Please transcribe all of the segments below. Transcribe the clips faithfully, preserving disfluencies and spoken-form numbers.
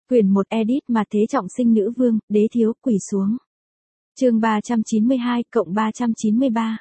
Quyển một edit mà thế trọng sinh nữ vương, đế thiếu, quỳ xuống. Chương ba trăm chín mươi hai cộng ba trăm chín mươi ba.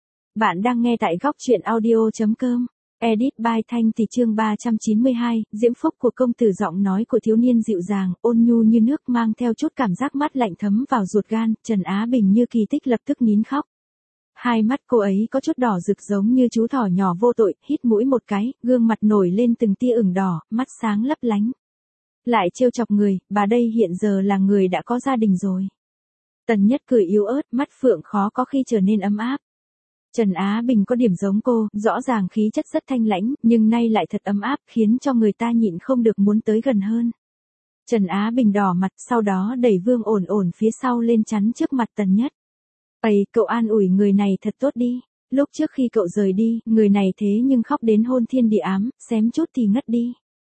Bạn đang nghe tại góc truyện audio chấm com. Edit by Thanh thì chương ba trăm chín mươi hai, diễm phúc của công tử, giọng nói của thiếu niên dịu dàng, ôn nhu như nước, mang theo chút cảm giác mát lạnh thấm vào ruột gan. Trần Á Bình như kỳ tích lập tức nín khóc. Hai mắt cô ấy có chút đỏ rực giống như chú thỏ nhỏ vô tội, hít mũi một cái, gương mặt nổi lên từng tia ửng đỏ, mắt sáng lấp lánh. Lại trêu chọc người, bà đây hiện giờ là người đã có gia đình rồi. Tần Nhất cười yếu ớt, mắt phượng khó có khi trở nên ấm áp. Trần Á Bình có điểm giống cô, rõ ràng khí chất rất thanh lãnh, nhưng nay lại thật ấm áp, khiến cho người ta nhịn không được muốn tới gần hơn. Trần Á Bình đỏ mặt, sau đó đẩy Vương Ổn Ổn phía sau lên chắn trước mặt Tần Nhất. "Ây, cậu an ủi người này thật tốt đi. Lúc trước khi cậu rời đi, người này thế nhưng khóc đến hôn thiên địa ám, xém chút thì ngất đi."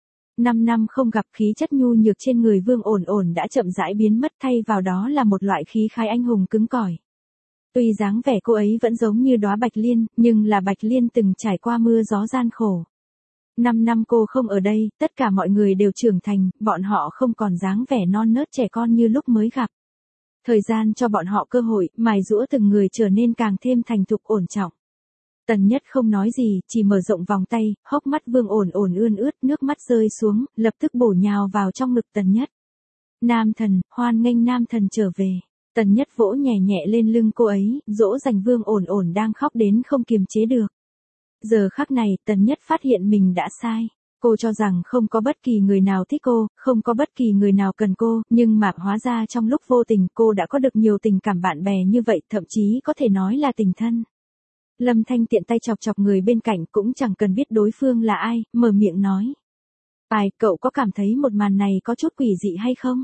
Năm năm không gặp, khí chất nhu nhược trên người Vương Ổn Ổn đã chậm rãi biến mất, thay vào đó là một loại khí khái anh hùng cứng cỏi. Tuy dáng vẻ cô ấy vẫn giống như đóa bạch liên, nhưng là bạch liên từng trải qua mưa gió gian khổ. Năm năm cô không ở đây, tất cả mọi người đều trưởng thành, bọn họ không còn dáng vẻ non nớt trẻ con như lúc mới gặp. Thời gian cho bọn họ cơ hội, mài giũa từng người trở nên càng thêm thành thục ổn trọng. Tần Nhất không nói gì, chỉ mở rộng vòng tay, hốc mắt Vương Ổn Ổn ươn ướt, nước mắt rơi xuống, lập tức bổ nhào vào trong ngực Tần Nhất. "Nam thần, hoan nghênh nam thần trở về." Tần Nhất vỗ nhẹ nhẹ lên lưng cô ấy, dỗ dành Vương Ổn Ổn đang khóc đến không kiềm chế được. Giờ khắc này, Tần Nhất phát hiện mình đã sai. Cô cho rằng không có bất kỳ người nào thích cô, không có bất kỳ người nào cần cô, nhưng mà hóa ra trong lúc vô tình cô đã có được nhiều tình cảm bạn bè như vậy, thậm chí có thể nói là tình thân. Lâm Thanh tiện tay chọc chọc người bên cạnh, cũng chẳng cần biết đối phương là ai, mở miệng nói. "Ai, cậu có cảm thấy một màn này có chút quỷ dị hay không?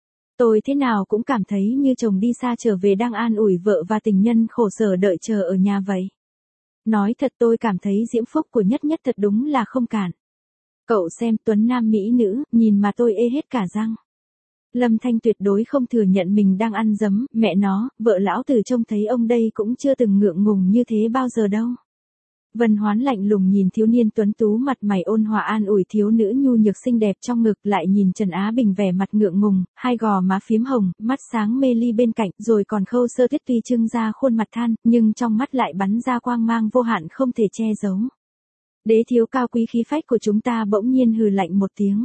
Tôi thế nào cũng cảm thấy như chồng đi xa trở về đang an ủi vợ và tình nhân khổ sở đợi chờ ở nhà vậy. Nói thật, tôi cảm thấy diễm phúc của Nhất Nhất thật đúng là không cản. Cậu xem, tuấn nam mỹ nữ, nhìn mà tôi ê hết cả răng." Lâm Thanh tuyệt đối không thừa nhận mình đang ăn dấm, mẹ nó, vợ lão tử trông thấy ông đây cũng chưa từng ngượng ngùng như thế bao giờ đâu. Vân Hoán lạnh lùng nhìn thiếu niên tuấn tú mặt mày ôn hòa an ủi thiếu nữ nhu nhược xinh đẹp trong ngực, lại nhìn Trần Á Bình vẻ mặt ngượng ngùng, hai gò má phím hồng, mắt sáng mê ly bên cạnh, rồi còn Khâu Sơ Tuyết tuy trưng ra khuôn mặt than, nhưng trong mắt lại bắn ra quang mang vô hạn không thể che giấu. Đế thiếu cao quý khí phách của chúng ta bỗng nhiên hừ lạnh một tiếng.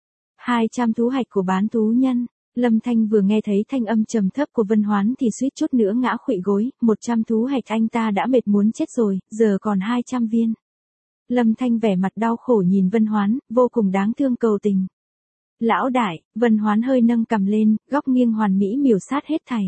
Hai trăm thú hạch của bán thú nhân. Lâm Thanh vừa nghe thấy thanh âm trầm thấp của Vân Hoán thì suýt chút nữa ngã khuỵu gối, một trăm thú hạch anh ta đã mệt muốn chết rồi, giờ còn hai trăm viên. Lâm Thanh vẻ mặt đau khổ nhìn Vân Hoán, vô cùng đáng thương cầu tình. "Lão đại." Vân Hoán hơi nâng cằm lên, góc nghiêng hoàn mỹ miểu sát hết thảy.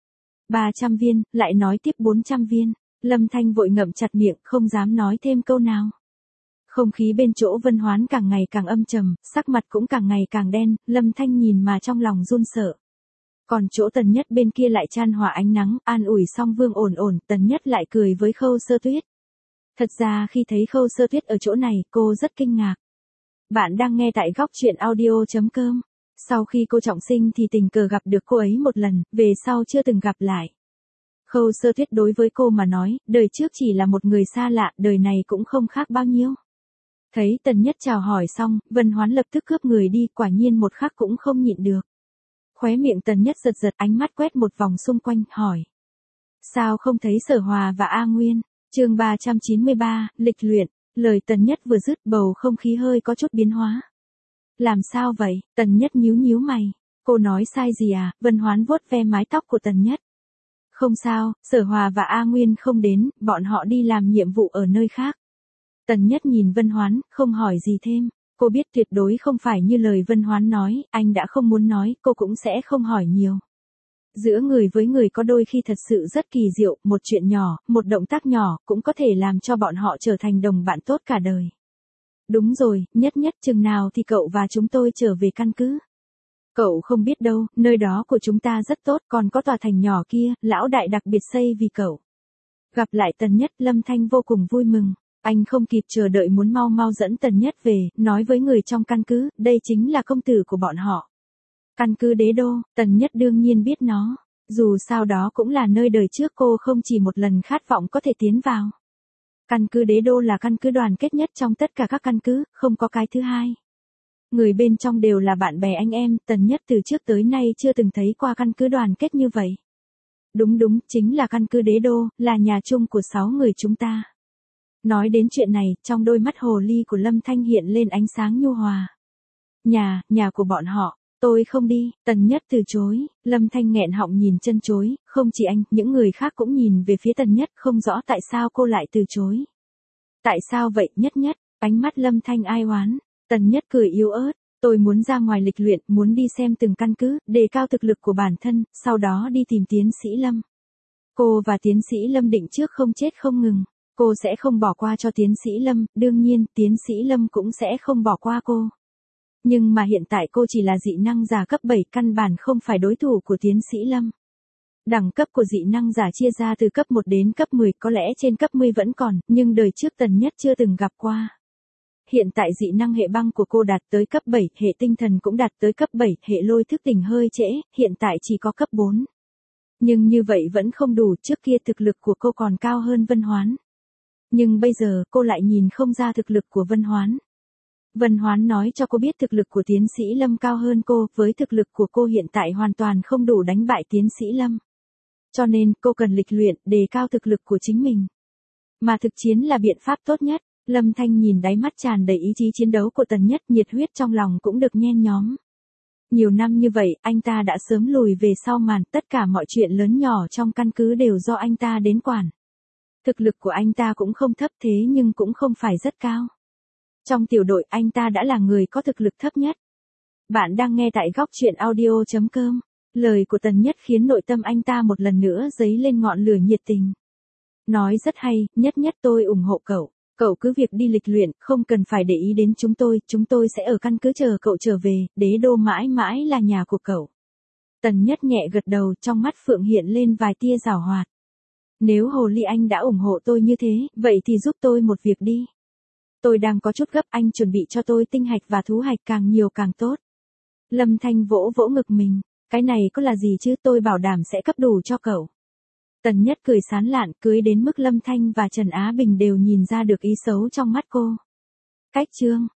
ba trăm viên, lại nói tiếp bốn trăm viên. Lâm Thanh vội ngậm chặt miệng, không dám nói thêm câu nào. Không khí bên chỗ Vân Hoán càng ngày càng âm trầm, sắc mặt cũng càng ngày càng đen, Lâm Thanh nhìn mà trong lòng run sợ. Còn chỗ Tần Nhất bên kia lại chan hòa ánh nắng, an ủi xong Vương Ổn Ổn, Tần Nhất lại cười với Khâu Sơ Tuyết. Thật ra khi thấy Khâu Sơ Tuyết ở chỗ này, cô rất kinh ngạc. Bạn đang nghe tại góc truyện audio chấm com. Sau khi cô trọng sinh thì tình cờ gặp được cô ấy một lần, về sau chưa từng gặp lại. Khâu Sơ Tuyết đối với cô mà nói, đời trước chỉ là một người xa lạ, đời này cũng không khác bao nhiêu. Thấy Tần Nhất chào hỏi xong, Vân Hoán lập tức cướp người đi, quả nhiên một khắc cũng không nhịn được. Khóe miệng Tần Nhất giật giật, ánh mắt quét một vòng xung quanh, hỏi. "Sao không thấy Sở Hòa và A Nguyên?" Chương ba trăm chín mươi ba, lịch luyện. Lời Tần Nhất vừa dứt, bầu không khí hơi có chút biến hóa. "Làm sao vậy?" Tần Nhất nhíu nhíu mày. "Cô nói sai gì à?" Vân Hoán vuốt ve mái tóc của Tần Nhất. "Không sao, Sở Hòa và A Nguyên không đến, bọn họ đi làm nhiệm vụ ở nơi khác." Tần Nhất nhìn Vân Hoán, không hỏi gì thêm. Cô biết tuyệt đối không phải như lời Vân Hoán nói, anh đã không muốn nói, cô cũng sẽ không hỏi nhiều. Giữa người với người có đôi khi thật sự rất kỳ diệu, một chuyện nhỏ, một động tác nhỏ, cũng có thể làm cho bọn họ trở thành đồng bạn tốt cả đời. "Đúng rồi, Nhất Nhất, chừng nào thì cậu và chúng tôi trở về căn cứ?" "Cậu không biết đâu, nơi đó của chúng ta rất tốt, còn có tòa thành nhỏ kia, lão đại đặc biệt xây vì cậu." Gặp lại Tần Nhất, Lâm Thanh vô cùng vui mừng. Anh không kịp chờ đợi muốn mau mau dẫn Tần Nhất về, nói với người trong căn cứ, đây chính là công tử của bọn họ. Căn cứ Đế Đô, Tần Nhất đương nhiên biết nó. Dù sao đó cũng là nơi đời trước cô không chỉ một lần khát vọng có thể tiến vào. Căn cứ Đế Đô là căn cứ đoàn kết nhất trong tất cả các căn cứ, không có cái thứ hai. Người bên trong đều là bạn bè anh em, Tần Nhất từ trước tới nay chưa từng thấy qua căn cứ đoàn kết như vậy. Đúng đúng, chính là căn cứ Đế Đô, là nhà chung của sáu người chúng ta. Nói đến chuyện này, trong đôi mắt hồ ly của Lâm Thanh hiện lên ánh sáng nhu hòa. Nhà, nhà của bọn họ, tôi không đi, Tần Nhất từ chối, Lâm Thanh nghẹn họng nhìn chân chối, không chỉ anh, những người khác cũng nhìn về phía Tần Nhất, không rõ tại sao cô lại từ chối. Tại sao vậy, Nhất Nhất, ánh mắt Lâm Thanh ai oán, Tần Nhất cười yếu ớt, tôi muốn ra ngoài lịch luyện, muốn đi xem từng căn cứ, đề cao thực lực của bản thân, sau đó đi tìm tiến sĩ Lâm. Cô và tiến sĩ Lâm định trước không chết không ngừng, cô sẽ không bỏ qua cho tiến sĩ Lâm, đương nhiên, tiến sĩ Lâm cũng sẽ không bỏ qua cô. Nhưng mà hiện tại cô chỉ là dị năng giả cấp bảy, căn bản không phải đối thủ của tiến sĩ Lâm. Đẳng cấp của dị năng giả chia ra từ cấp một đến cấp mười, có lẽ trên cấp mười vẫn còn, nhưng đời trước Tần Nhất chưa từng gặp qua. Hiện tại dị năng hệ băng của cô đạt tới cấp bảy, hệ tinh thần cũng đạt tới cấp bảy, hệ lôi thức tỉnh hơi trễ, hiện tại chỉ có cấp bốn. Nhưng như vậy vẫn không đủ, trước kia thực lực của cô còn cao hơn Vân Hoán. Nhưng bây giờ cô lại nhìn không ra thực lực của Vân Hoán. Vân Hoán nói cho cô biết thực lực của tiến sĩ Lâm cao hơn cô, với thực lực của cô hiện tại hoàn toàn không đủ đánh bại tiến sĩ Lâm. Cho nên cô cần lịch luyện, đề cao thực lực của chính mình. Mà thực chiến là biện pháp tốt nhất. Lâm Thanh nhìn đáy mắt tràn đầy ý chí chiến đấu của Tần Nhất, nhiệt huyết trong lòng cũng được nhen nhóm. Nhiều năm như vậy, anh ta đã sớm lùi về sau màn, tất cả mọi chuyện lớn nhỏ trong căn cứ đều do anh ta đến quản. Thực lực của anh ta cũng không thấp thế nhưng cũng không phải rất cao. Trong tiểu đội anh ta đã là người có thực lực thấp nhất. Bạn đang nghe tại góc truyện audio chấm com. Lời của Tần Nhất khiến nội tâm anh ta một lần nữa dấy lên ngọn lửa nhiệt tình. Nói rất hay, Nhất Nhất tôi ủng hộ cậu. Cậu cứ việc đi lịch luyện, không cần phải để ý đến chúng tôi, chúng tôi sẽ ở căn cứ chờ cậu trở về, Đế Đô mãi mãi là nhà của cậu. Tần Nhất nhẹ gật đầu, trong mắt Phượng hiện lên vài tia giảo hoạt. Nếu Hồ Ly Anh đã ủng hộ tôi như thế, vậy thì giúp tôi một việc đi. Tôi đang có chút gấp, anh chuẩn bị cho tôi tinh hạch và thú hạch càng nhiều càng tốt. Lâm Thanh vỗ vỗ ngực mình, cái này có là gì chứ, tôi bảo đảm sẽ cấp đủ cho cậu. Tần Nhất cười sán lạn, cưới đến mức Lâm Thanh và Trần Á Bình đều nhìn ra được ý xấu trong mắt cô. Cách chương